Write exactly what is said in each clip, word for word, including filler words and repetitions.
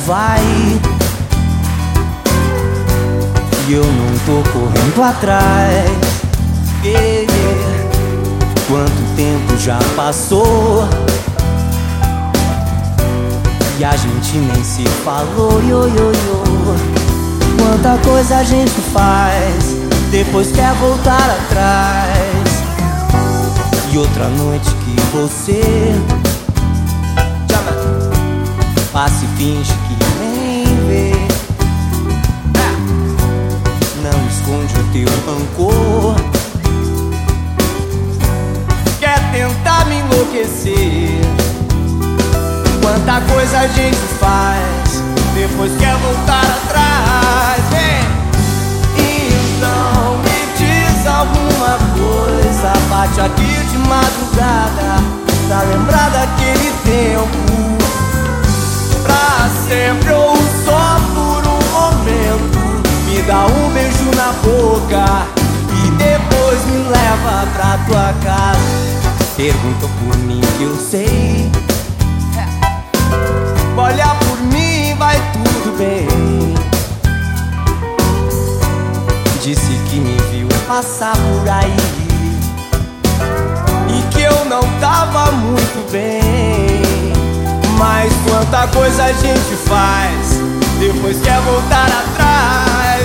vai, e eu não tô correndo atrás. Yeah, yeah. Quanto tempo já passou e a gente nem se falou, yo, yo, yo. Quanta coisa a gente faz, depois quer voltar atrás. E outra noite que você passa e finge que nem vê, não esconde o teu rancor, quer tentar me enlouquecer. Quanta coisa a gente faz, depois quer voltar atrás. Vem. Então me diz alguma coisa, bate aqui de madrugada pra lembrar daquele tempo, pra sempre ou só por um momento. Me dá um beijo na boca e depois me leva pra tua casa. Pergunta por mim que eu sei, olha por mim, vai tudo bem. Disse que me viu passar por aí e que eu não tava muito bem. Mas quanta coisa a gente faz, depois quer voltar atrás.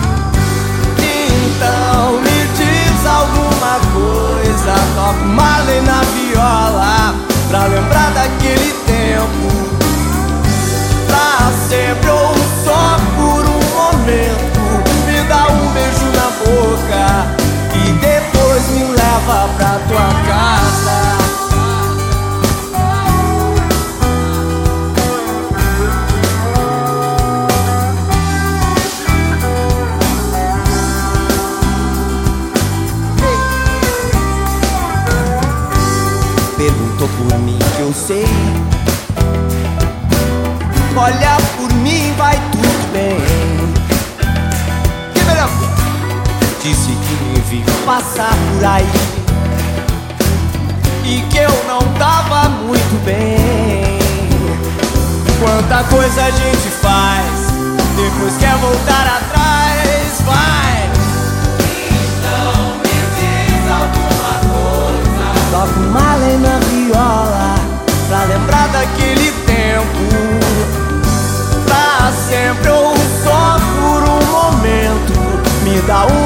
Então me diz alguma coisa, toca uma lei na viola pra lembrar daquele tempo, pra sempre ou só por um momento. Me dá um beijo na boca e depois me leva pra tua casa. Perguntou por mim que eu sei, olha por mim, vai tudo bem. Que melhor? Disse que me viu passar por aí e que eu não tava muito bem. Quanta coisa a gente faz, depois quer voltar atrás. Vai. Então me diz alguma coisa, toca uma lei na viola pra lembrar daquele tempo, pra sempre ou só por um momento. Me dá um